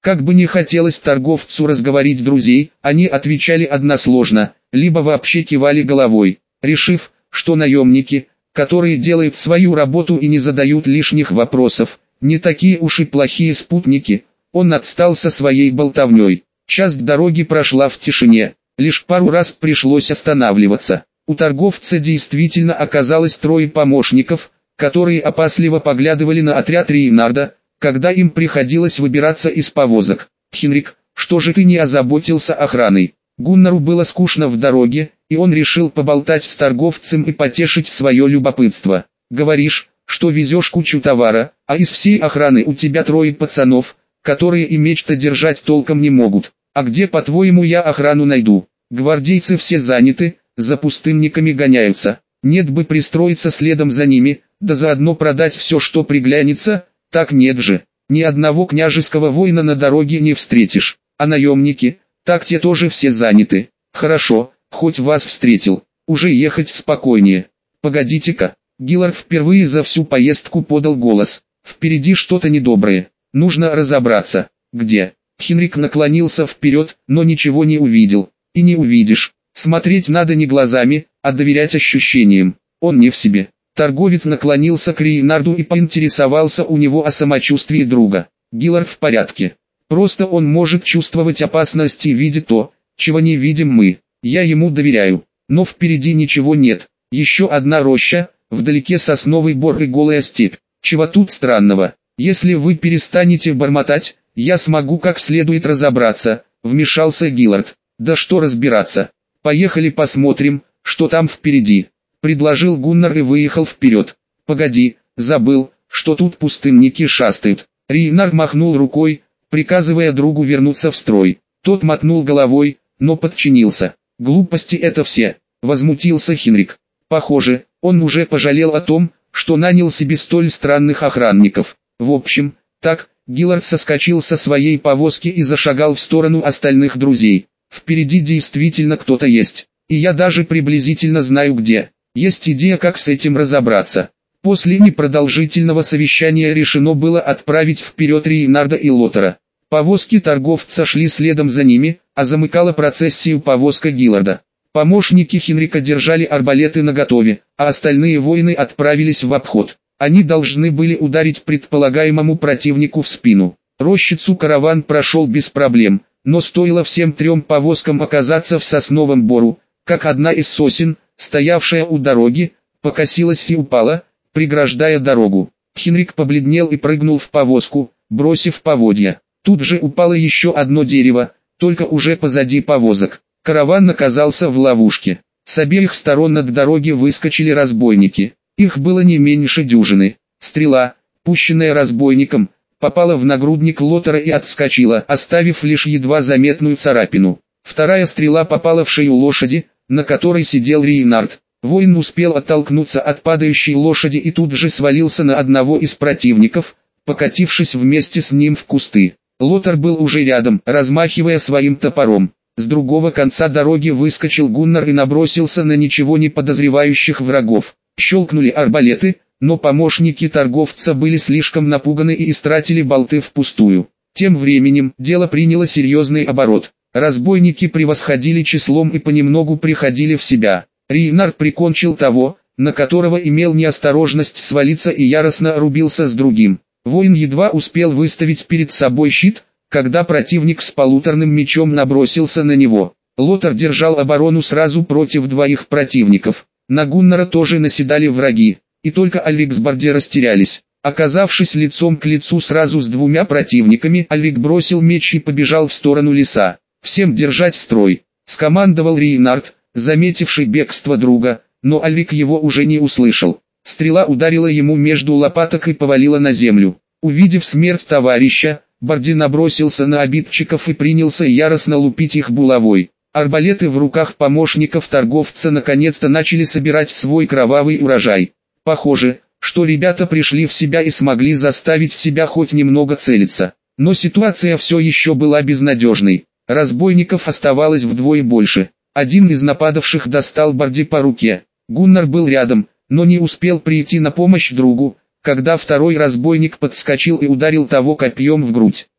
Как бы не хотелось торговцу разговорить друзей, они отвечали односложно, либо вообще кивали головой, решив, что наемники, которые делают свою работу и не задают лишних вопросов, не такие уж и плохие спутники. Он отстал со своей болтовней. Часть дороги прошла в тишине, лишь пару раз пришлось останавливаться. У торговца действительно оказалось трое помощников, которые опасливо поглядывали на отряд Рейнарда, когда им приходилось выбираться из повозок. «Хенрик, что же ты не озаботился охраной?» Гуннару было скучно в дороге, и он решил поболтать с торговцем и потешить свое любопытство. «Говоришь, что везешь кучу товара, а из всей охраны у тебя трое пацанов, которые и меч-то держать толком не могут. А где, по-твоему, я охрану найду? Гвардейцы все заняты, за пустынниками гоняются. Нет бы пристроиться следом за ними, да заодно продать все, что приглянется. Так нет же, ни одного княжеского воина на дороге не встретишь. А наемники, так те тоже все заняты. Хорошо, хоть вас встретил, уже ехать спокойнее. Погодите-ка». Гиллард впервые за всю поездку подал голос. «Впереди что-то недоброе. Нужно разобраться, где». Хенрик наклонился вперед, но ничего не увидел. И не увидишь. Смотреть надо не глазами, а доверять ощущениям. Он не в себе. Торговец наклонился к Рейнарду и поинтересовался у него о самочувствии друга. Гиллард в порядке. Просто он может чувствовать опасность и видит то, чего не видим мы. Я ему доверяю. Но впереди ничего нет. Еще одна роща, вдалеке сосновый бор и голая степь. Чего тут странного? Если вы перестанете бормотать, я смогу как следует разобраться, вмешался Гиллард. Да что разбираться? Поехали посмотрим, что там впереди, предложил Гуннар и выехал вперед. Погоди, забыл, что тут пустынники шастают. Рейнард махнул рукой, приказывая другу вернуться в строй. Тот мотнул головой, но подчинился. Глупости это все, возмутился Хенрик. Похоже, он уже пожалел о том, что нанял себе столь странных охранников. В общем, так, Гиллард соскочил со своей повозки и зашагал в сторону остальных друзей. Впереди действительно кто-то есть, и я даже приблизительно знаю где. Есть идея, как с этим разобраться. После непродолжительного совещания решено было отправить вперед Рейнарда и Лотара. Повозки торговца шли следом за ними, а замыкала процессию повозка Гилларда. Помощники Хенрика держали арбалеты наготове, а остальные воины отправились в обход. Они должны были ударить предполагаемому противнику в спину. Рощицу караван прошел без проблем, но стоило всем трем повозкам оказаться в сосновом бору, как одна из сосен, стоявшая у дороги, покосилась и упала, преграждая дорогу. Хенрик побледнел и прыгнул в повозку, бросив поводья. Тут же упало еще одно дерево, только уже позади повозок. Караван оказался в ловушке. С обеих сторон от дороги выскочили разбойники. Их было не меньше дюжины. Стрела, пущенная разбойником, попала в нагрудник Лотара и отскочила, оставив лишь едва заметную царапину. Вторая стрела попала в шею лошади, на которой сидел Рейнард. Воин успел оттолкнуться от падающей лошади и тут же свалился на одного из противников, покатившись вместе с ним в кусты. Лотар был уже рядом, размахивая своим топором. С другого конца дороги выскочил Гуннар и набросился на ничего не подозревающих врагов. Щелкнули арбалеты, но помощники торговца были слишком напуганы и истратили болты впустую. Тем временем дело приняло серьезный оборот. Разбойники превосходили числом и понемногу приходили в себя. Рейнард прикончил того, на которого имел неосторожность свалиться, и яростно рубился с другим. Воин едва успел выставить перед собой щит, когда противник с полуторным мечом набросился на него. Лотар держал оборону сразу против двоих противников. На Гуннара тоже наседали враги, и только Альрик с Барди растерялись. Оказавшись лицом к лицу сразу с двумя противниками, Альрик бросил меч и побежал в сторону леса. «Всем держать строй!» — скомандовал Рейнард, заметивший бегство друга, но Альрик его уже не услышал. Стрела ударила ему между лопаток и повалила на землю. Увидев смерть товарища, Барди набросился на обидчиков и принялся яростно лупить их булавой. Арбалеты в руках помощников торговца наконец-то начали собирать свой кровавый урожай. Похоже, что ребята пришли в себя и смогли заставить себя хоть немного целиться. Но ситуация все еще была безнадежной. Разбойников оставалось вдвое больше. Один из нападавших достал Барди по руке. Гуннар был рядом, но не успел прийти на помощь другу, когда второй разбойник подскочил и ударил того копьем в грудь.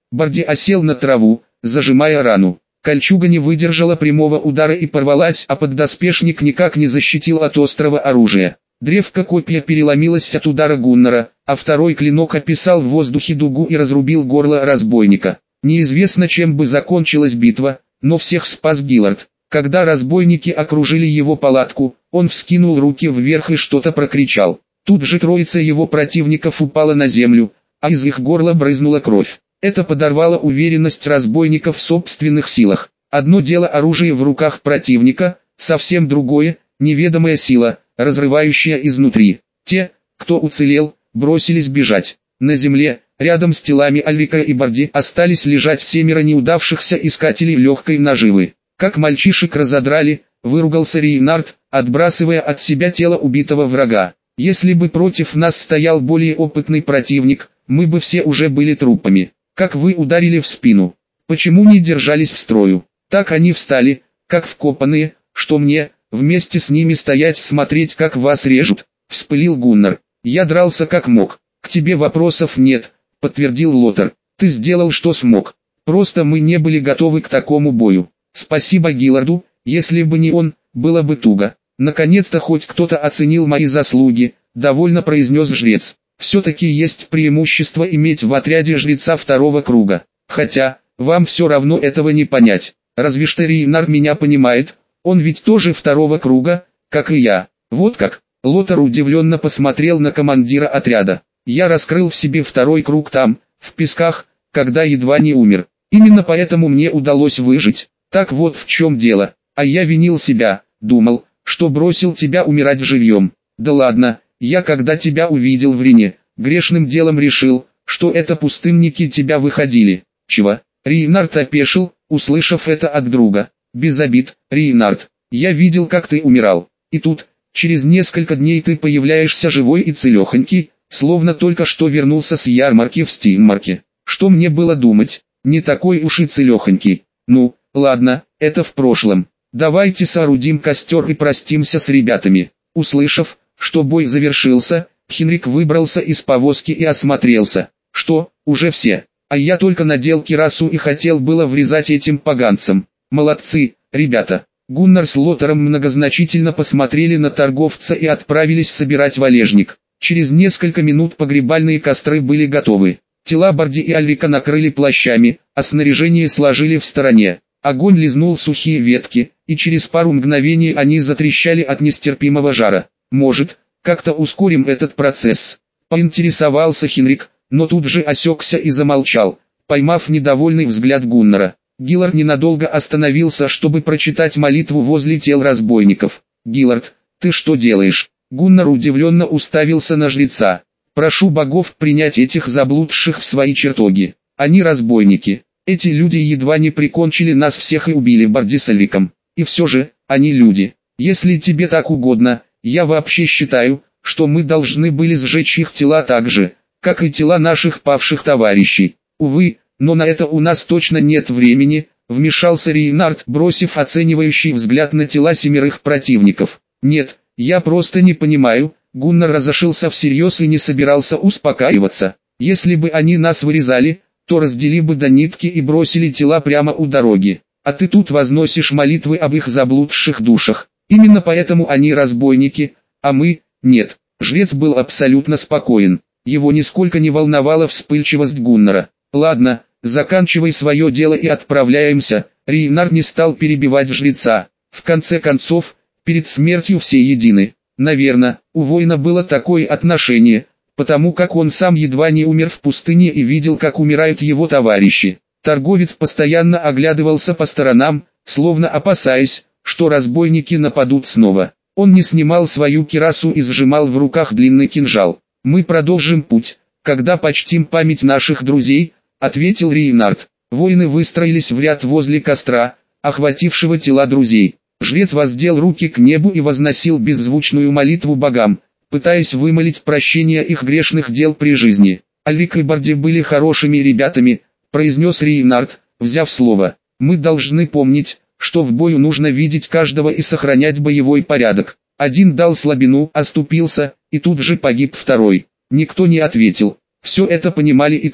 Барди осел на траву, зажимая рану. Кольчуга не выдержала прямого удара и порвалась, а поддоспешник никак не защитил от острого оружия. Древко копья переломилось от удара Гуннара, а второй клинок описал в воздухе дугу и разрубил горло разбойника. Неизвестно, чем бы закончилась битва, но всех спас Гиллард. Когда разбойники окружили его палатку, он вскинул руки вверх и что-то прокричал. Тут же троица его противников упала на землю, а из их горла брызнула кровь. Это подорвало уверенность разбойников в собственных силах. Одно дело оружие в руках противника, совсем другое – неведомая сила, разрывающая изнутри. Те, кто уцелел, бросились бежать. На земле, рядом с телами Альрика и Барди, остались лежать 7 неудавшихся искателей легкой наживы. Как мальчишек разодрали, выругался Рейнард, отбрасывая от себя тело убитого врага. Если бы против нас стоял более опытный противник, мы бы все уже были трупами. Как вы ударили в спину? Почему не держались в строю? Так они встали, как вкопанные, что мне, вместе с ними стоять смотреть, как вас режут, вспылил Гуннар. Я дрался как мог. К тебе вопросов нет, подтвердил Лотар. Ты сделал что смог. Просто мы не были готовы к такому бою. Спасибо Гилларду, если бы не он, было бы туго. Наконец-то хоть кто-то оценил мои заслуги, довольно произнес жрец. Все-таки есть преимущество иметь в отряде жреца второго круга. Хотя, вам все равно этого не понять. Разве что Рейнар меня понимает, он ведь тоже второго круга, как и я. Вот как. Лотар удивленно посмотрел на командира отряда. Я раскрыл в себе второй круг там, в песках, когда едва не умер. Именно поэтому мне удалось выжить. Так вот в чем дело. А я винил себя, думал, что бросил тебя умирать живьем. Да ладно. Я когда тебя увидел в Рине, грешным делом решил, что это пустынники тебя выходили. Чего? Рейнард опешил, услышав это от друга. Без обид, Рейнард. Я видел, как ты умирал. И тут, через несколько дней ты появляешься живой и целехонький, словно только что вернулся с ярмарки в Стейнмарке. Что мне было думать? Не такой уж и целехонький. Ну, ладно, это в прошлом. Давайте соорудим костер и простимся с ребятами. Услышав, что бой завершился, Хенрик выбрался из повозки и осмотрелся. Что, уже все? А я только надел кирасу и хотел было врезать этим поганцам. Молодцы, ребята. Гуннар с Лотаром многозначительно посмотрели на торговца и отправились собирать валежник. Через несколько минут погребальные костры были готовы. Тела Барди и Альрика накрыли плащами, а снаряжение сложили в стороне. Огонь лизнул сухие ветки, и через пару мгновений они затрещали от нестерпимого жара. «Может, как-то ускорим этот процесс?» — поинтересовался Хенрик, но тут же осекся и замолчал, поймав недовольный взгляд Гуннара. Гиллард ненадолго остановился, чтобы прочитать молитву возле тел разбойников. «Гиллард, ты что делаешь?» Гуннар удивленно уставился на жреца. «Прошу богов принять этих заблудших в свои чертоги. Они разбойники. Эти люди едва не прикончили нас всех и убили Барди с Альриком. И все же, они люди. Если тебе так угодно, я вообще считаю, что мы должны были сжечь их тела так же, как и тела наших павших товарищей. Увы, но на это у нас точно нет времени», — вмешался Рейнард, бросив оценивающий взгляд на тела 7 противников. «Нет, я просто не понимаю», — Гуннар разошелся всерьез и не собирался успокаиваться. «Если бы они нас вырезали, то раздели бы до нитки и бросили тела прямо у дороги. А ты тут возносишь молитвы об их заблудших душах. Именно поэтому они разбойники, а мы – нет». Жрец был абсолютно спокоен. Его нисколько не волновала вспыльчивость Гуннара. «Ладно, заканчивай свое дело и отправляемся». Рейнар не стал перебивать жреца. В конце концов, перед смертью все едины. Наверное, у воина было такое отношение, потому как он сам едва не умер в пустыне и видел, как умирают его товарищи. Торговец постоянно оглядывался по сторонам, словно опасаясь, что разбойники нападут снова. Он не снимал свою кирасу и сжимал в руках длинный кинжал. «Мы продолжим путь, когда почтим память наших друзей», — ответил Рейнард. Воины выстроились в ряд возле костра, охватившего тела друзей. Жрец воздел руки к небу и возносил беззвучную молитву богам, пытаясь вымолить прощение их грешных дел при жизни. «Альрик и Барди были хорошими ребятами», — произнес Рейнард, взяв слово. «Мы должны помнить, что в бою нужно видеть каждого и сохранять боевой порядок. Один дал слабину, оступился, и тут же погиб второй». Никто не ответил. Все это понимали и так.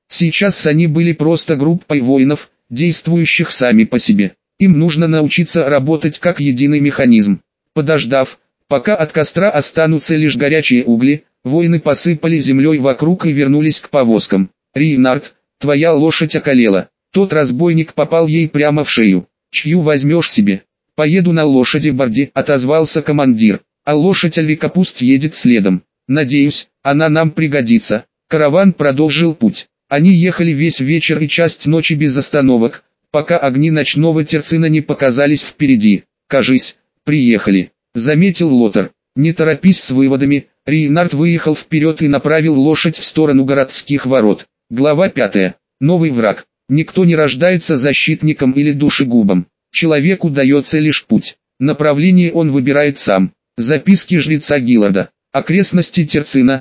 Сейчас они были просто группой воинов, действующих сами по себе. Им нужно научиться работать как единый механизм. Подождав, пока от костра останутся лишь горячие угли, воины посыпали землей вокруг и вернулись к повозкам. «Рейнард, твоя лошадь околела». Тот разбойник попал ей прямо в шею. «Чью возьмешь себе?» «Поеду на лошади Борди», — отозвался командир. «А лошадь Альвика пусть едет следом. Надеюсь, она нам пригодится». Караван продолжил путь. Они ехали весь вечер и часть ночи без остановок, пока огни ночного Терцина не показались впереди. «Кажись, приехали», — заметил Лотар. «Не торопись с выводами». Рейнард выехал вперед и направил лошадь в сторону городских ворот. Глава 5. Новый враг. Никто не рождается защитником или душегубом. Человеку дается лишь путь. Направление он выбирает сам. Записки жреца Гилларда. Окрестности Терцина.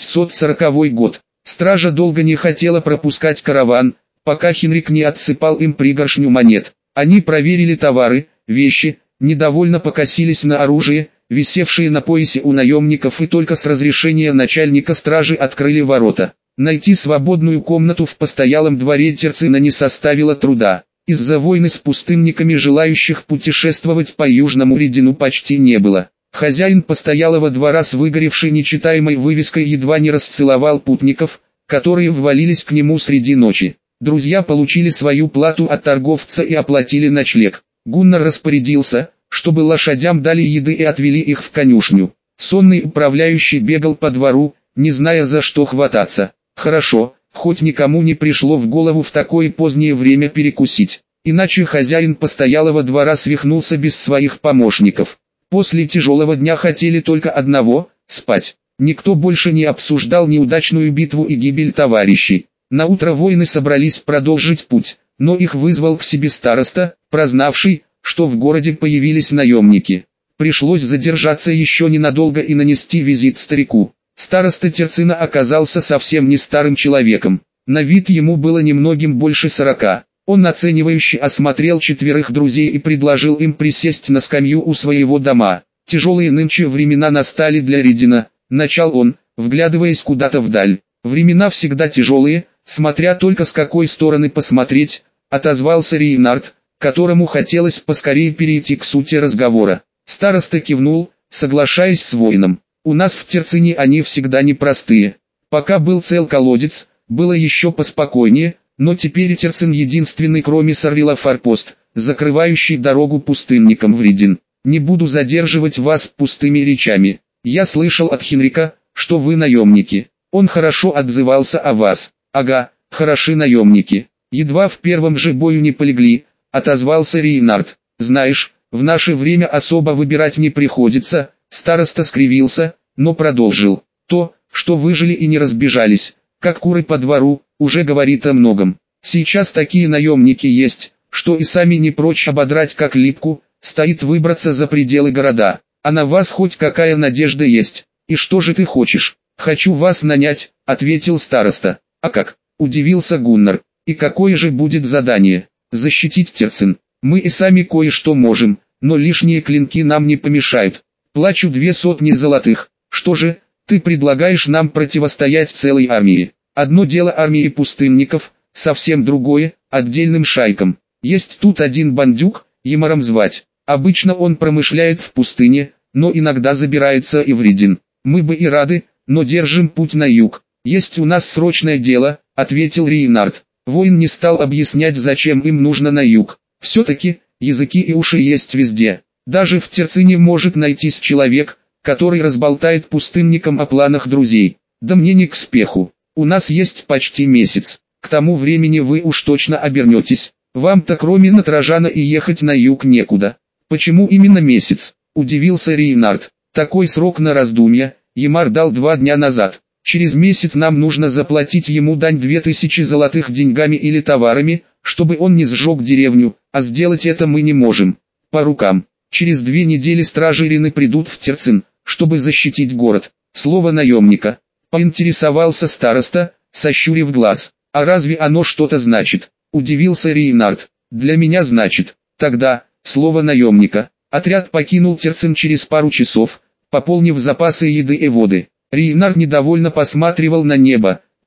540 год. Стража долго не хотела пропускать караван, пока Хенрик не отсыпал им пригоршню монет. Они проверили товары, вещи, недовольно покосились на оружие, висевшие на поясе у наемников, и только с разрешения начальника стражи открыли ворота. Найти свободную комнату в постоялом дворе Терцина не составило труда. Из-за войны с пустынниками желающих путешествовать по Южному Ридину почти не было. Хозяин постоялого двора с выгоревшей нечитаемой вывеской едва не расцеловал путников, которые ввалились к нему среди ночи. Друзья получили свою плату от торговца и оплатили ночлег. Гуннар распорядился, чтобы лошадям дали еды и отвели их в конюшню. Сонный управляющий бегал по двору, не зная за что хвататься. Хорошо, хоть никому не пришло в голову в такое позднее время перекусить. Иначе хозяин постоялого двора свихнулся без своих помощников. После тяжелого дня хотели только одного – спать. Никто больше не обсуждал неудачную битву и гибель товарищей. Наутро воины собрались продолжить путь, но их вызвал к себе староста, прознавший, что в городе появились наемники. Пришлось задержаться еще ненадолго и нанести визит старику. Староста Терцина оказался совсем не старым человеком. На вид ему было немногим больше 40. Он оценивающе осмотрел четверых друзей и предложил им присесть на скамью у своего дома. «Тяжелые нынче времена настали для Ридина», — начал он, вглядываясь куда-то вдаль. «Времена всегда тяжелые, смотря только с какой стороны посмотреть», — отозвался Рейнард, которому хотелось поскорее перейти к сути разговора. Староста кивнул, соглашаясь с воином. «У нас в Терцине они всегда непростые. Пока был цел колодец, было еще поспокойнее, но теперь Терцин единственный кроме Саррила форпост, закрывающий дорогу пустынникам в Ридин. Не буду задерживать вас пустыми речами. Я слышал от Хенрика, что вы наемники. Он хорошо отзывался о вас». «Ага, хороши наемники. Едва в первом же бою не полегли», — отозвался Рейнард. «Знаешь, в наше время особо выбирать не приходится». Староста скривился, но продолжил. «То, что выжили и не разбежались, как куры по двору, уже говорит о многом. Сейчас такие наемники есть, что и сами не прочь ободрать как липку, стоит выбраться за пределы города. А на вас хоть какая надежда есть? И что же ты хочешь?» «Хочу вас нанять», — ответил староста. «А как?» — удивился Гуннар. «И какое же будет задание?» «Защитить Терцин. Мы и сами кое-что можем, но лишние клинки нам не помешают. Плачу 200 золотых. Что же, ты предлагаешь нам противостоять целой армии? Одно дело армии пустынников, совсем другое – отдельным шайкам. Есть тут один бандюк, Емаром звать. Обычно он промышляет в пустыне, но иногда забирается и в Ридин. Мы бы и рады, но держим путь на юг. Есть у нас срочное дело», — ответил Рейнард. Воин не стал объяснять, зачем им нужно на юг. Все-таки, языки и уши есть везде. Даже в Терцине может найтись человек, который разболтает пустынникам о планах друзей. Да мне не к спеху. У нас есть почти месяц. К тому времени вы уж точно обернетесь. Вам-то кроме Натрожана и ехать на юг некуда. Почему именно месяц? Удивился Рейнард. Такой срок на раздумья Емар дал 2 дня назад. Через месяц нам нужно заплатить ему дань 2000 золотых деньгами или товарами, чтобы он не сжег деревню, а сделать это мы не можем. По рукам. Через 2 недели стражи Рины придут в Терцин, чтобы защитить город. Слово наемника. Поинтересовался староста, сощурив глаз. А разве оно что-то значит? Удивился Рейнард. Для меня значит. Тогда, слово наемника. Отряд покинул Терцин через пару часов, пополнив запасы еды и воды. Рейнард недовольно посматривал на небо,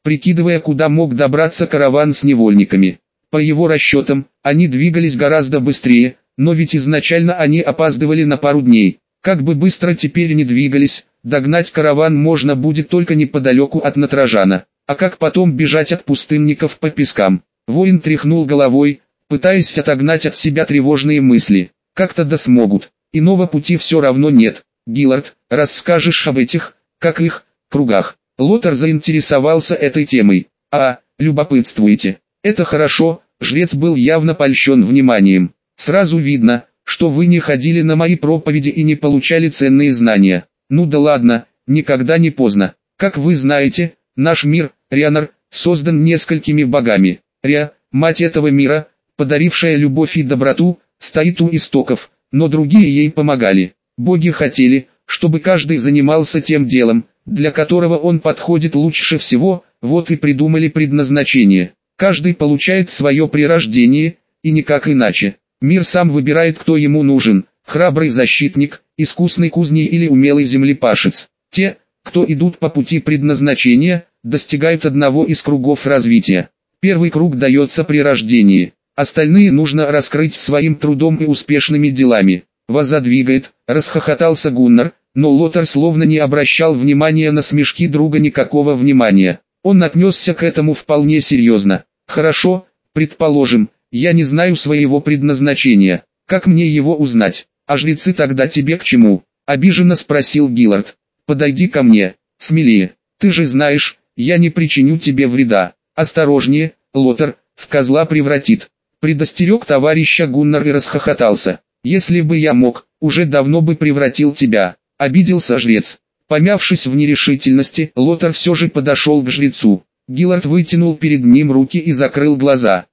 прикидывая, куда мог добраться караван с невольниками. По его расчетам, они двигались гораздо быстрее, но ведь изначально они опаздывали на пару дней. Как бы быстро теперь не двигались, догнать караван можно будет только неподалеку от Натражана. А как потом бежать от пустынников по пескам? Воин тряхнул головой, пытаясь отогнать от себя тревожные мысли. Как-то да смогут. Иного пути все равно нет. Гиллард, расскажешь об этих, как их, кругах? Лотар заинтересовался этой темой. Любопытствуете. Это хорошо, жрец был явно польщен вниманием. Сразу видно, что вы не ходили на мои проповеди и не получали ценные знания. Ну да ладно, никогда не поздно. Как вы знаете, наш мир, Рианар, создан несколькими богами. Риа, мать этого мира, подарившая любовь и доброту, стоит у истоков, но другие ей помогали. Боги хотели, чтобы каждый занимался тем делом, для которого он подходит лучше всего, вот и придумали предназначение. Каждый получает свое при рождении, и никак иначе. Мир сам выбирает, кто ему нужен: храбрый защитник, искусный кузнец или умелый землепашец. Те, кто идут по пути предназначения, достигают одного из кругов развития. Первый круг дается при рождении, остальные нужно раскрыть своим трудом и успешными делами. Вас задвигает, расхохотался Гуннар, но Лотар словно не обращал внимания на смешки друга, никакого внимания. Он отнесся к этому вполне серьезно. Хорошо, предположим, я не знаю своего предназначения. Как мне его узнать? А жрецы тогда тебе к чему? Обиженно спросил Гиллард. Подойди ко мне, смелее. Ты же знаешь, я не причиню тебе вреда. Осторожнее, Лотар, в козла превратит. Предостерег товарища Гуннар и расхохотался. Если бы я мог, уже давно бы превратил тебя. Обиделся жрец. Помявшись в нерешительности, Лотар все же подошел к жрецу. Гиллард вытянул перед ним руки и закрыл глаза.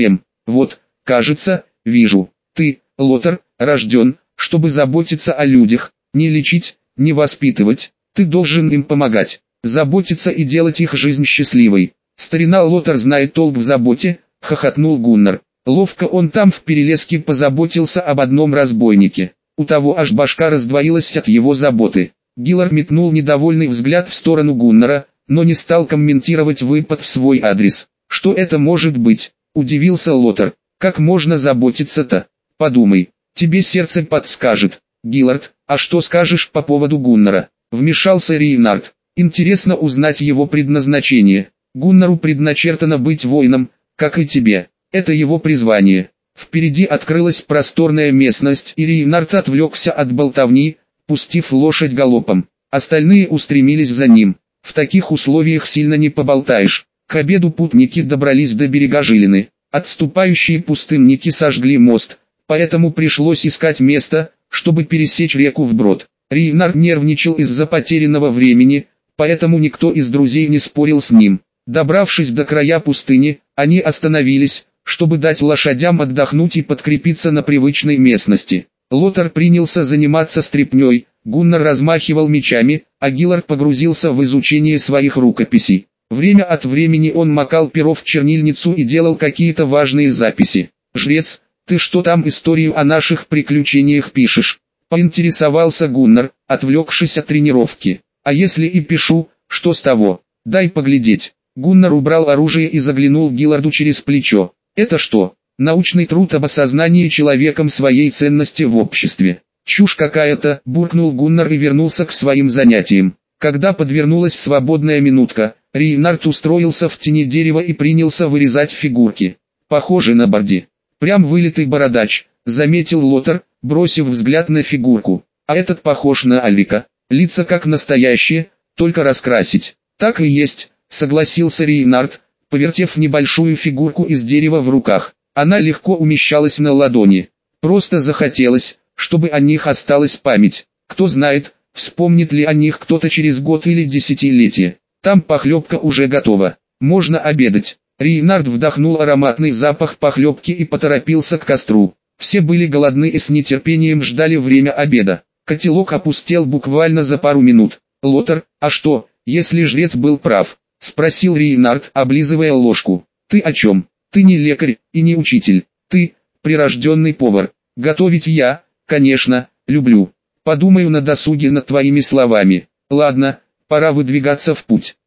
Вот, кажется, вижу. Ты, Лотар, рожден, чтобы заботиться о людях, не лечить, не воспитывать. Ты должен им помогать, заботиться и делать их жизнь счастливой. Старина Лотар знает толк в заботе, хохотнул Гуннар. Ловко он там в перелеске позаботился об одном разбойнике. У того аж башка раздвоилась от его заботы. Гиллард метнул недовольный взгляд в сторону Гуннара, но не стал комментировать выпад в свой адрес. Что это может быть? Удивился Лотар. Как можно заботиться-то? Подумай, тебе сердце подскажет. Гиллард, а что скажешь по поводу Гуннара? Вмешался Рейнард. Интересно узнать его предназначение. Гуннару предначертано быть воином, как и тебе. Это его призвание. Впереди открылась просторная местность, и Рейнард отвлекся от болтовни, пустив лошадь галопом. Остальные устремились за ним. В таких условиях сильно не поболтаешь. К обеду путники добрались до берега Жилины. Отступающие пустынники сожгли мост, поэтому пришлось искать место, чтобы пересечь реку вброд. Рейнард нервничал из-за потерянного времени, поэтому никто из друзей не спорил с ним. Добравшись до края пустыни, они остановились, чтобы дать лошадям отдохнуть и подкрепиться на привычной местности. Лотар принялся заниматься стряпней, Гуннар размахивал мечами, а Гиллард погрузился в изучение своих рукописей. Время от времени он макал перо в чернильницу и делал какие-то важные записи. «Жрец, ты что там историю о наших приключениях пишешь?» — поинтересовался Гуннар, отвлекшись от тренировки. «А если и пишу, что с того? Дай поглядеть». Гуннар убрал оружие и заглянул Гилларду через плечо. «Это что? Научный труд об осознании человеком своей ценности в обществе». «Чушь какая-то», — буркнул Гуннар и вернулся к своим занятиям. Когда подвернулась свободная минутка, Рейнард устроился в тени дерева и принялся вырезать фигурки. «Похоже на Барди. Прям вылитый бородач», — заметил Лотар, бросив взгляд на фигурку. «А этот похож на Алика. Лица как настоящие, только раскрасить». «Так и есть», — согласился Рейнард, повертев небольшую фигурку из дерева в руках. Она легко умещалась на ладони. Просто захотелось, чтобы о них осталась память. Кто знает, вспомнит ли о них кто-то через год или десятилетие. Там похлебка уже готова. Можно обедать. Рейнард вдохнул ароматный запах похлебки и поторопился к костру. Все были голодны и с нетерпением ждали время обеда. Котелок опустел буквально за пару минут. «Лотар, а что, если жрец был прав?» — спросил Рейнард, облизывая ложку. «Ты о чем? Ты не лекарь и не учитель. Ты прирожденный повар. Готовить я, конечно, люблю. Подумаю на досуге над твоими словами. Ладно, пора выдвигаться в путь».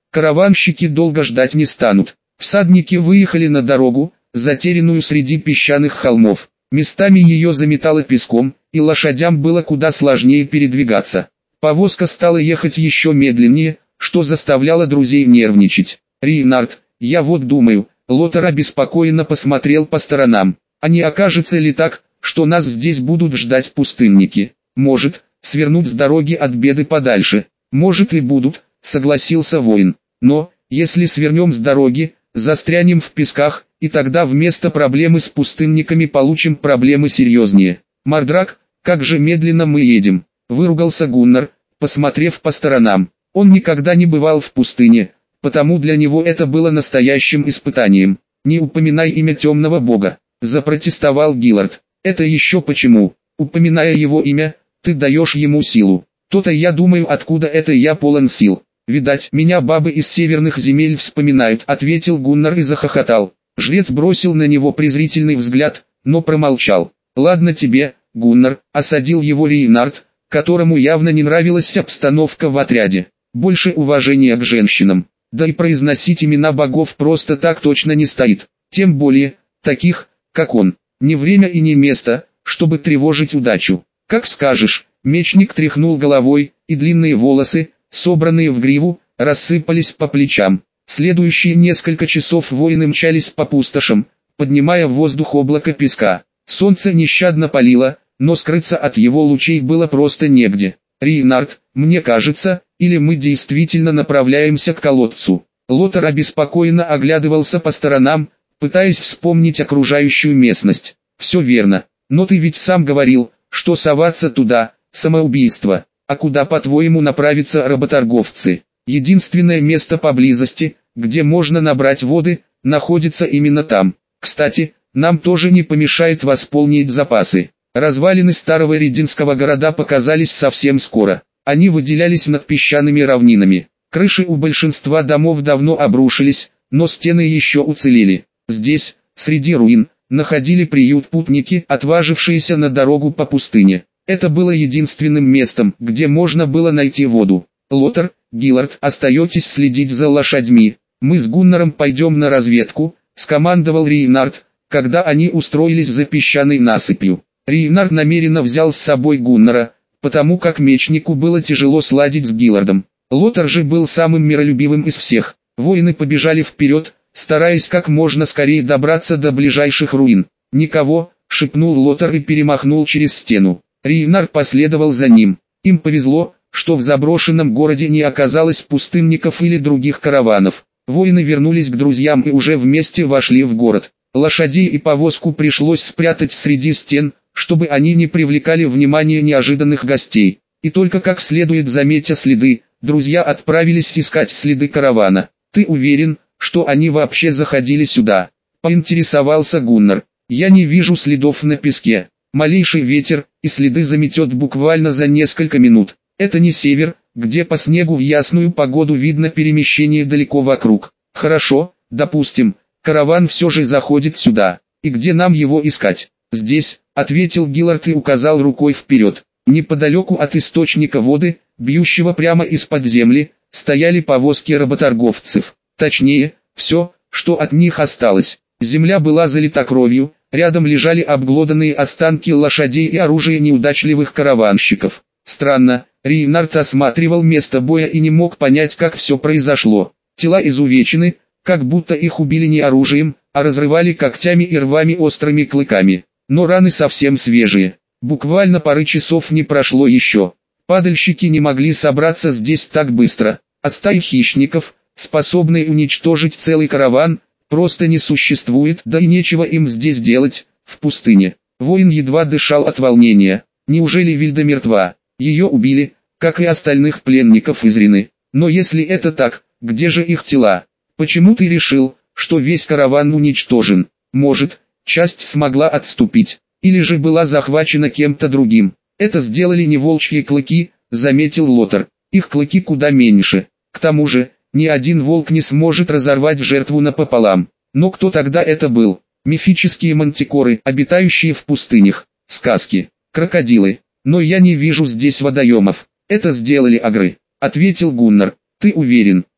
Караванщики долго ждать не станут. Всадники выехали на дорогу, затерянную среди песчаных холмов. Местами ее заметало песком, и лошадям было куда сложнее передвигаться. Повозка стала ехать еще медленнее, что заставляло друзей нервничать. «Рейнард, я вот думаю», Лотар обеспокоенно посмотрел по сторонам. «А не окажется ли так, что нас здесь будут ждать пустынники? Может, свернуть с дороги от беды подальше?» «Может и будут», согласился воин. «Но, если свернем с дороги, застрянем в песках, и тогда вместо проблемы с пустынниками получим проблемы серьезнее. Мардрак, как же медленно мы едем», выругался Гуннар, посмотрев по сторонам. Он никогда не бывал в пустыне, потому для него это было настоящим испытанием. «Не упоминай имя темного бога», запротестовал Гиллард. «Это еще почему? Упоминая его имя, ты даешь ему силу». «То-то я думаю, откуда это я полон сил. Видать, меня бабы из северных земель вспоминают», ответил Гуннар и захохотал. Жрец бросил на него презрительный взгляд, но промолчал. «Ладно тебе, Гуннар», осадил его Рейнард, которому явно не нравилась обстановка в отряде. «Больше уважения к женщинам. Да и произносить имена богов просто так точно не стоит. Тем более, таких, как он. Не время и не место, чтобы тревожить удачу». «Как скажешь», мечник тряхнул головой, и длинные волосы, собранные в гриву, рассыпались по плечам. Следующие несколько часов воины мчались по пустошам, поднимая в воздух облако песка. Солнце нещадно палило, но скрыться от его лучей было просто негде. «Рейнард, мне кажется, или мы действительно направляемся к колодцу?» Лотар обеспокоенно оглядывался по сторонам, пытаясь вспомнить окружающую местность. «Все верно, но ты ведь сам говорил, что соваться туда – самоубийство. А куда, по-твоему, направятся работорговцы? Единственное место поблизости, где можно набрать воды, находится именно там. Кстати, нам тоже не помешает восполнить запасы». Развалины старого рединского города показались совсем скоро. Они выделялись над песчаными равнинами. Крыши у большинства домов давно обрушились, но стены еще уцелели. Здесь, среди руин, находили приют путники, отважившиеся на дорогу по пустыне. Это было единственным местом, где можно было найти воду. «Лотар, Гиллард, остаетесь следить за лошадьми. Мы с Гуннаром пойдем на разведку», скомандовал Рейнард, когда они устроились за песчаной насыпью. Рейнард намеренно взял с собой Гуннара, потому как мечнику было тяжело сладить с Гиллардом. Лотар же был самым миролюбивым из всех. Воины побежали вперед, стараясь как можно скорее добраться до ближайших руин. «Никого», — шепнул Лотар и перемахнул через стену. Рейнард последовал за ним. Им повезло, что в заброшенном городе не оказалось пустынников или других караванов. Воины вернулись к друзьям и уже вместе вошли в город. Лошадей и повозку пришлось спрятать среди стен, чтобы они не привлекали внимание неожиданных гостей. И только как следует заметя следы, друзья отправились искать следы каравана. «Ты уверен, что они вообще заходили сюда?» — поинтересовался Гуннар. «Я не вижу следов на песке. Малейший ветер, и следы заметет буквально за несколько минут. Это не север, где по снегу в ясную погоду видно перемещение далеко вокруг. Хорошо, допустим, караван все же заходит сюда. И где нам его искать?» «Здесь», — ответил Гиллард и указал рукой вперед. Неподалеку от источника воды, бьющего прямо из-под земли, стояли повозки работорговцев. Точнее, все, что от них осталось. Земля была залита кровью, рядом лежали обглоданные останки лошадей и оружие неудачливых караванщиков. Странно, Рейнард осматривал место боя и не мог понять, как все произошло. Тела изувечены, как будто их убили не оружием, а разрывали когтями и рвами острыми клыками. Но раны совсем свежие. Буквально пары часов не прошло еще. Падальщики не могли собраться здесь так быстро, а стаи хищников, способной уничтожить целый караван, просто не существует, да и нечего им здесь делать, в пустыне. Воин едва дышал от волнения. Неужели Вильда мертва? Ее убили, как и остальных пленников из Рины. Но если это так, где же их тела? Почему ты решил, что весь караван уничтожен? Может, часть смогла отступить, или же была захвачена кем-то другим? Это сделали не волчьи клыки, заметил Лотар. Их клыки куда меньше. К тому же, ни один волк не сможет разорвать жертву напополам. Но кто тогда это был? Мифические мантикоры, обитающие в пустынях. Сказки. Крокодилы. Но я не вижу здесь водоемов. Это сделали агры, ответил Гуннар. Ты уверен?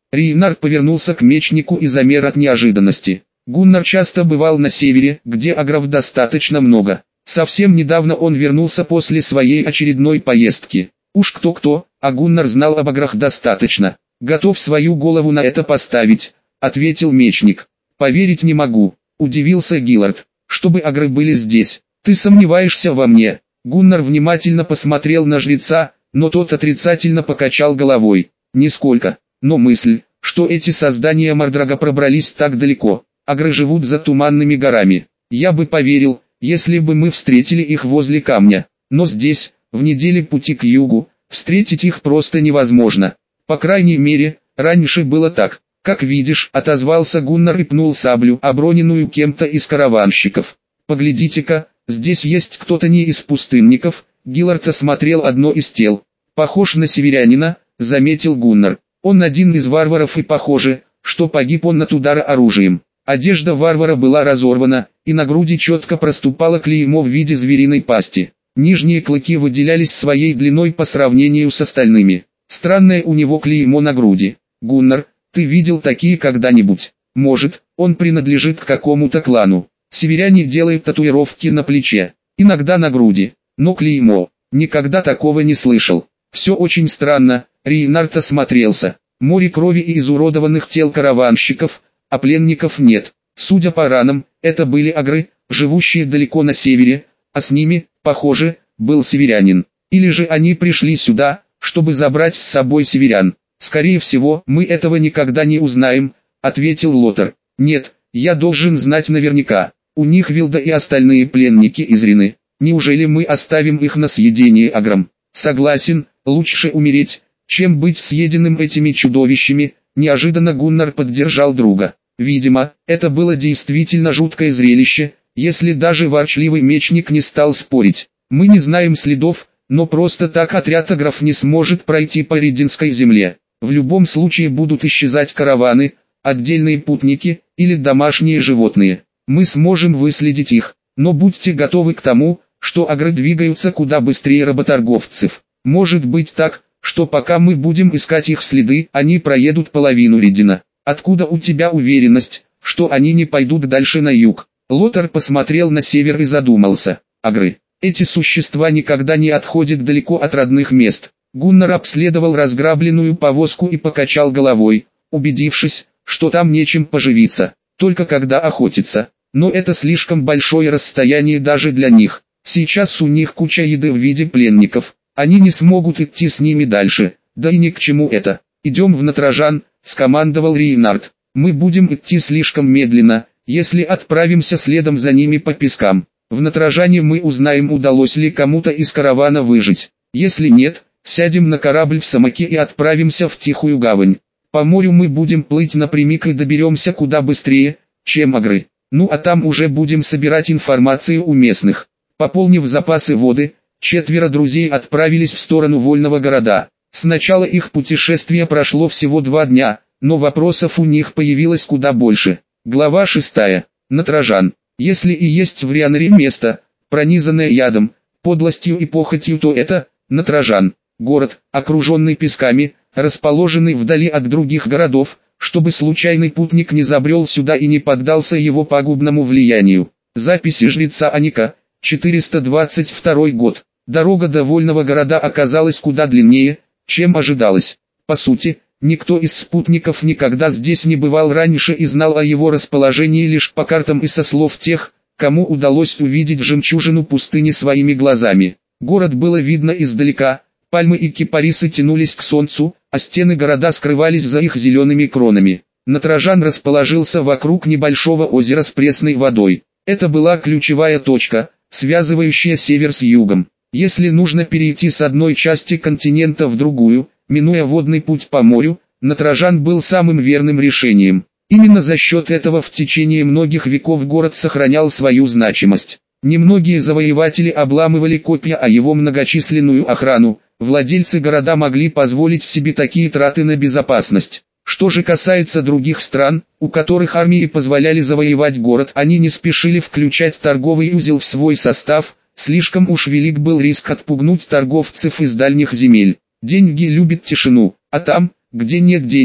Рейнард повернулся к мечнику и замер от неожиданности. Гуннар часто бывал на севере, где агров достаточно много. Совсем недавно он вернулся после своей очередной поездки. Уж кто-кто, а Гуннар знал об аграх достаточно. «Готов свою голову на это поставить», — ответил мечник. «Поверить не могу», — удивился Гиллард. «Чтобы агры были здесь. Ты сомневаешься во мне?» Гуннар внимательно посмотрел на жреца, но тот отрицательно покачал головой. «Нисколько. Но мысль, что эти создания Мордрага пробрались так далеко. Агры живут за туманными горами. Я бы поверил, если бы мы встретили их возле камня. Но здесь, в неделе пути к югу, встретить их просто невозможно. По крайней мере, раньше было так. Как видишь», — отозвался Гуннар и пнул саблю, оброненную кем-то из караванщиков. «Поглядите-ка, здесь есть кто-то не из пустынников». Гиллард осмотрел одно из тел. «Похож на северянина», — заметил Гуннар. «Он один из варваров и похоже, что погиб он от удара оружием». Одежда варвара была разорвана, и на груди четко проступало клеймо в виде звериной пасти. Нижние клыки выделялись своей длиной по сравнению с остальными. Странное у него клеймо на груди. «Гуннар, ты видел такие когда-нибудь? Может, он принадлежит к какому-то клану?» Северяне делают татуировки на плече, иногда на груди, но клеймо. Никогда такого не слышал. Все очень странно. Рейнард осмотрелся. Море крови и изуродованных тел караванщиков, а пленников нет. Судя по ранам, это были агры, живущие далеко на севере, а с ними, похоже, был северянин. Или же они пришли сюда, чтобы забрать с собой северян. «Скорее всего, мы этого никогда не узнаем», — ответил Лотар. «Нет, я должен знать наверняка. У них Вилда и остальные пленники из Рины. Неужели мы оставим их на съедение аграм?» «Согласен, лучше умереть, чем быть съеденным этими чудовищами», — неожиданно Гуннар поддержал друга. Видимо, это было действительно жуткое зрелище, если даже ворчливый мечник не стал спорить. «Мы не знаем следов, но просто так отряд агров не сможет пройти по Ридинской земле. В любом случае будут исчезать караваны, отдельные путники или домашние животные. Мы сможем выследить их, но будьте готовы к тому, что агры двигаются куда быстрее работорговцев. Может быть так, что пока мы будем искать их следы, они проедут половину Ридина. Откуда у тебя уверенность, что они не пойдут дальше на юг?» Лотар посмотрел на север и задумался. «Агры. Эти существа никогда не отходят далеко от родных мест». Гуннар обследовал разграбленную повозку и покачал головой, убедившись, что там нечем поживиться, только когда охотятся. Но это слишком большое расстояние даже для них. Сейчас у них куча еды в виде пленников. Они не смогут идти с ними дальше, да и ни к чему это. «Идем в Натрожан», — скомандовал Рейнард. «Мы будем идти слишком медленно, если отправимся следом за ними по пескам. В Натрожане мы узнаем, удалось ли кому-то из каравана выжить. Если нет, сядем на корабль в Самаке и отправимся в Тихую гавань. По морю мы будем плыть напрямик и доберемся куда быстрее, чем агры. Ну а там уже будем собирать информацию у местных». Пополнив запасы воды, 4 друзей отправились в сторону Вольного города. С начала их путешествия прошло всего 2 дня, но вопросов у них появилось куда больше. Глава 6. Натрожан. Если и есть в Рианере место, пронизанное ядом, подлостью и похотью, то это Натрожан. Город, окруженный песками, расположенный вдали от других городов, чтобы случайный путник не забрел сюда и не поддался его пагубному влиянию. Записи жреца Аника, 422 год. Дорога до Вольного города оказалась куда длиннее, чем ожидалось. По сути, никто из спутников никогда здесь не бывал раньше и знал о его расположении лишь по картам и со слов тех, кому удалось увидеть жемчужину пустыни своими глазами. Город было видно издалека, пальмы и кипарисы тянулись к солнцу, а стены города скрывались за их зелеными кронами. Натрожан расположился вокруг небольшого озера с пресной водой. Это была ключевая точка, связывающая север с югом. Если нужно перейти с одной части континента в другую, минуя водный путь по морю, Натрожан был самым верным решением. Именно за счет этого в течение многих веков город сохранял свою значимость. Немногие завоеватели обламывали копья о его многочисленную охрану, владельцы города могли позволить себе такие траты на безопасность. Что же касается других стран, у которых армии позволяли завоевать город, они не спешили включать торговый узел в свой состав, слишком уж велик был риск отпугнуть торговцев из дальних земель. Деньги любят тишину, а там, где нет денег,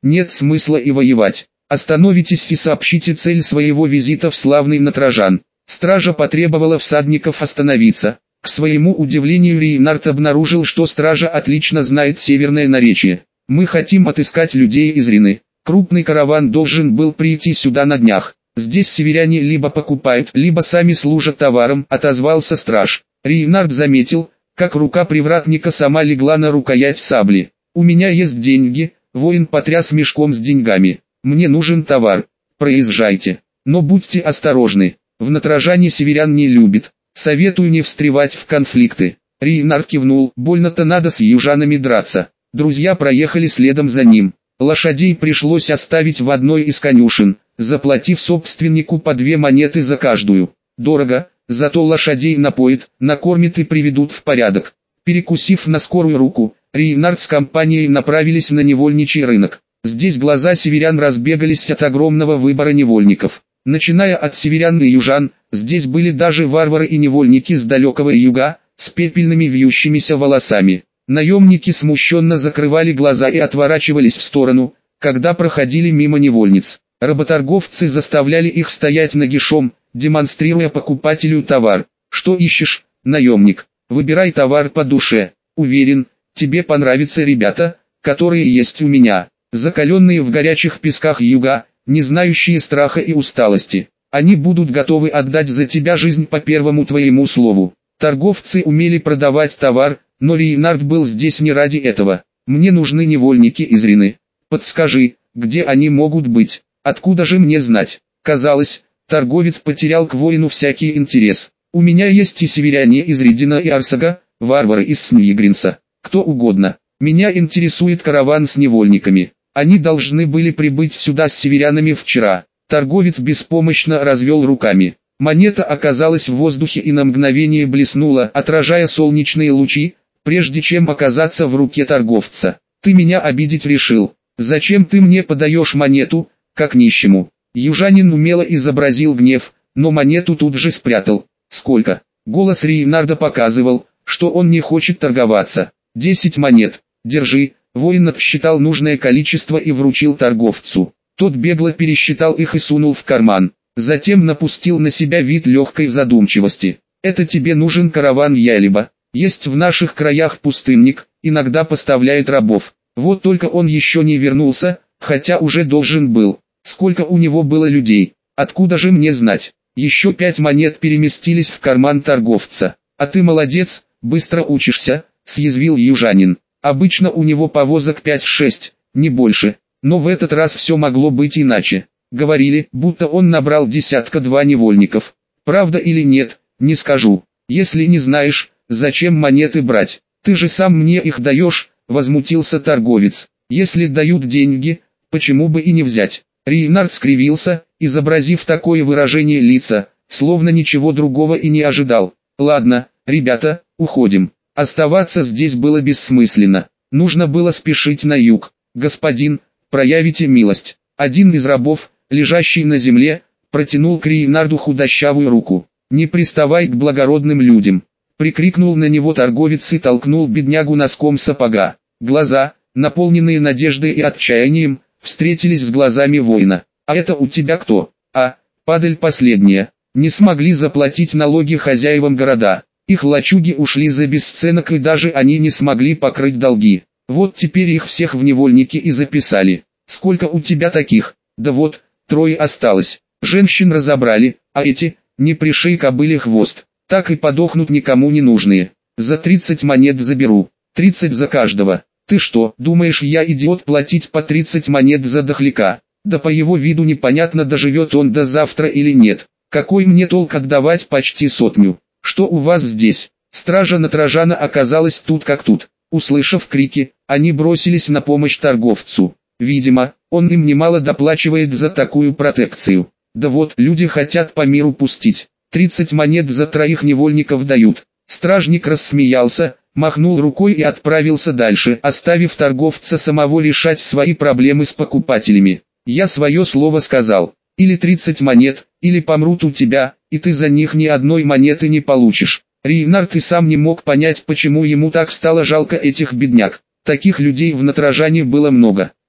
нет смысла и воевать. Остановитесь и сообщите цель своего визита в славный Натражан. Стража потребовала всадников остановиться. К своему удивлению Рейнард обнаружил, что стража отлично знает северное наречие. Мы хотим отыскать людей из Рины. Крупный караван должен был прийти сюда на днях. Здесь северяне либо покупают, либо сами служат товаром, отозвался страж. Рейнард заметил, как рука привратника сама легла на рукоять сабли. У меня есть деньги, воин потряс мешком с деньгами. Мне нужен товар, проезжайте. Но будьте осторожны, в Натражане северян не любит. Советую не встревать в конфликты. Рейнард кивнул, больно-то надо с южанами драться. Друзья проехали следом за ним. Лошадей пришлось оставить в одной из конюшен, заплатив собственнику по 2 монеты за каждую. Дорого, зато лошадей напоят, накормят и приведут в порядок. Перекусив на скорую руку, Рейнард с компанией направились на невольничий рынок. Здесь глаза северян разбегались от огромного выбора невольников. Начиная от северян и южан, здесь были даже варвары и невольники с далекого юга, с пепельными вьющимися волосами. Наемники смущенно закрывали глаза и отворачивались в сторону, когда проходили мимо невольниц. Работорговцы заставляли их стоять нагишом, демонстрируя покупателю товар. «Что ищешь, наемник? Выбирай товар по душе. Уверен, тебе понравятся ребята, которые есть у меня. Закаленные в горячих песках юга, не знающие страха и усталости. Они будут готовы отдать за тебя жизнь по первому твоему слову». Торговцы умели продавать товар, но Рейнард был здесь не ради этого. «Мне нужны невольники из Рины. Подскажи, где они могут быть? Откуда же мне знать?» Казалось, торговец потерял к воину всякий интерес. «У меня есть и северяне из Ридина и Арсага, варвары из Снигринса. Кто угодно. Меня интересует караван с невольниками. Они должны были прибыть сюда с северянами вчера». Торговец беспомощно развел руками. Монета оказалась в воздухе и на мгновение блеснула, отражая солнечные лучи, прежде чем оказаться в руке торговца. «Ты меня обидеть решил. Зачем ты мне подаешь монету, как нищему?» Южанин умело изобразил гнев, но монету тут же спрятал. «Сколько?» Голос Рейнарда показывал, что он не хочет торговаться. 10 монет. Держи». Воин отсчитал нужное количество и вручил торговцу. Тот бегло пересчитал их и сунул в карман. Затем напустил на себя вид легкой задумчивости. «Это тебе нужен караван Ялиба. Есть в наших краях пустынник, иногда поставляет рабов. Вот только он еще не вернулся, хотя уже должен был. Сколько у него было людей? Откуда же мне знать?» Еще 5 монет переместились в карман торговца. «А ты молодец, быстро учишься», — съязвил южанин. Обычно у него повозок 5-6, не больше. Но в этот раз все могло быть иначе. Говорили, будто он набрал 10-2 невольников. Правда или нет, не скажу. Если не знаешь, зачем монеты брать? Ты же сам мне их даешь, возмутился торговец. Если дают деньги, почему бы и не взять? Рейнард скривился, изобразив такое выражение лица, словно ничего другого и не ожидал. Ладно, ребята, уходим. Оставаться здесь было бессмысленно. Нужно было спешить на юг. «Господин, проявите милость». Один из рабов, лежащий на земле, протянул к Рейнарду худощавую руку. «Не приставай к благородным людям», — прикрикнул на него торговец и толкнул беднягу носком сапога. Глаза, наполненные надеждой и отчаянием, встретились с глазами воина. «А это у тебя кто?» «А, падаль последняя. Не смогли заплатить налоги хозяевам города. Их лачуги ушли за бесценок и даже они не смогли покрыть долги. Вот теперь их всех в невольники и записали. Сколько у тебя таких?» «Да вот, 3 осталось. Женщин разобрали, а эти, не пришей кобыле хвост. Так и подохнут никому не нужные. За 30 монет заберу. 30 за каждого. Ты что, думаешь, я идиот платить по 30 монет за дохляка? Да по его виду непонятно, доживет он до завтра или нет. Какой мне толк отдавать почти 100? Что у вас здесь?» Стража Натражана оказалась тут как тут. Услышав крики, они бросились на помощь торговцу. Видимо, он им немало доплачивает за такую протекцию. Да вот, люди хотят по миру пустить. 30 монет за 3 невольников дают. Стражник рассмеялся, махнул рукой и отправился дальше, оставив торговца самого решать свои проблемы с покупателями. «Я свое слово сказал. Или 30 монет, или помрут у тебя, и ты за них ни одной монеты не получишь». Рейнард и сам не мог понять, почему ему так стало жалко этих бедняк. Таких людей в Натражане было много.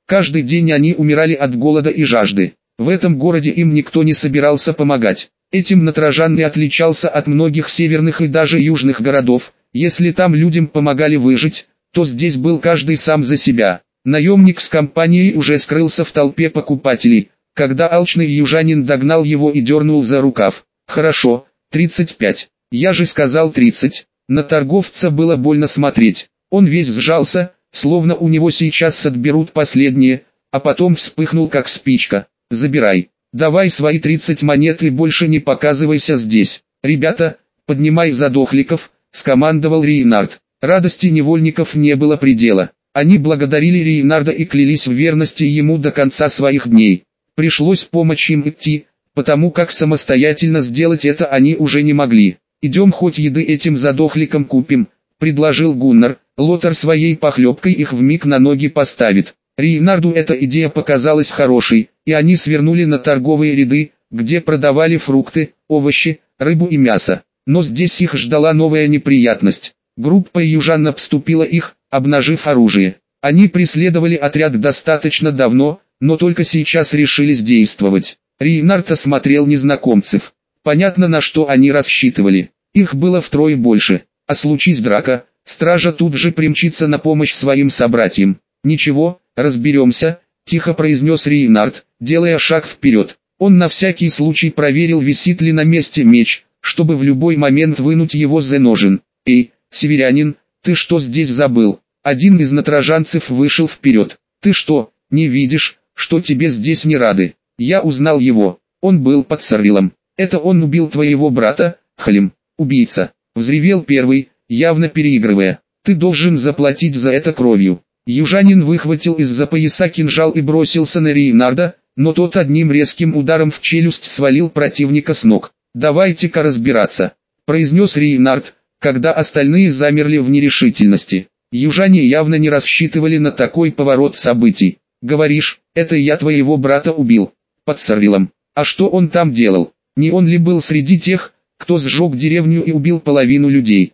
Каждый день они умирали от голода и жажды. В этом городе им никто не собирался помогать. Этим Натрожан не отличался от многих северных и даже южных городов. Если там людям помогали выжить, то здесь был каждый сам за себя. Наемник с компанией уже скрылся в толпе покупателей, когда алчный южанин догнал его и дернул за рукав. «Хорошо, 35. Я же сказал 30. На торговца было больно смотреть. Он весь сжался, словно у него сейчас отберут последнее, а потом вспыхнул как спичка. «Забирай. Давай свои 30 монет и больше не показывайся здесь. Ребята, поднимай задохликов», — скомандовал Рейнард. Радости невольников не было предела. Они благодарили Рейнарда и клялись в верности ему до конца своих дней. Пришлось помочь им идти, потому как самостоятельно сделать это они уже не могли. «Идем хоть еды этим задохликам купим», — предложил Гуннар. «Лотар своей похлебкой их вмиг на ноги поставит». Рейнарду эта идея показалась хорошей, и они свернули на торговые ряды, где продавали фрукты, овощи, рыбу и мясо. Но здесь их ждала новая неприятность. Группа южан обступила их, обнажив оружие. Они преследовали отряд достаточно давно, но только сейчас решились действовать. Рейнард осмотрел незнакомцев. Понятно, на что они рассчитывали. Их было втрое больше. А случись драка, стража тут же примчится на помощь своим собратьям. «Ничего, разберемся», — тихо произнес Рейнард, делая шаг вперед. Он на всякий случай проверил, висит ли на месте меч, чтобы в любой момент вынуть его за ножен. «Эй, северянин, ты что здесь забыл?» Один из натрожанцев вышел вперед. «Ты что, не видишь, что тебе здесь не рады?» Я узнал его. Он был под Сарвилом. «Это он убил твоего брата, Халим, убийца», — взревел первый, явно переигрывая. «Ты должен заплатить за это кровью». Южанин выхватил из-за пояса кинжал и бросился на Рейнарда, но тот одним резким ударом в челюсть свалил противника с ног. «Давайте-ка разбираться», — произнес Рейнард, когда остальные замерли в нерешительности. Южане явно не рассчитывали на такой поворот событий. «Говоришь, это я твоего брата убил?» «Под Сарвилом. А что он там делал? Не он ли был среди тех, кто сжег деревню и убил половину людей?»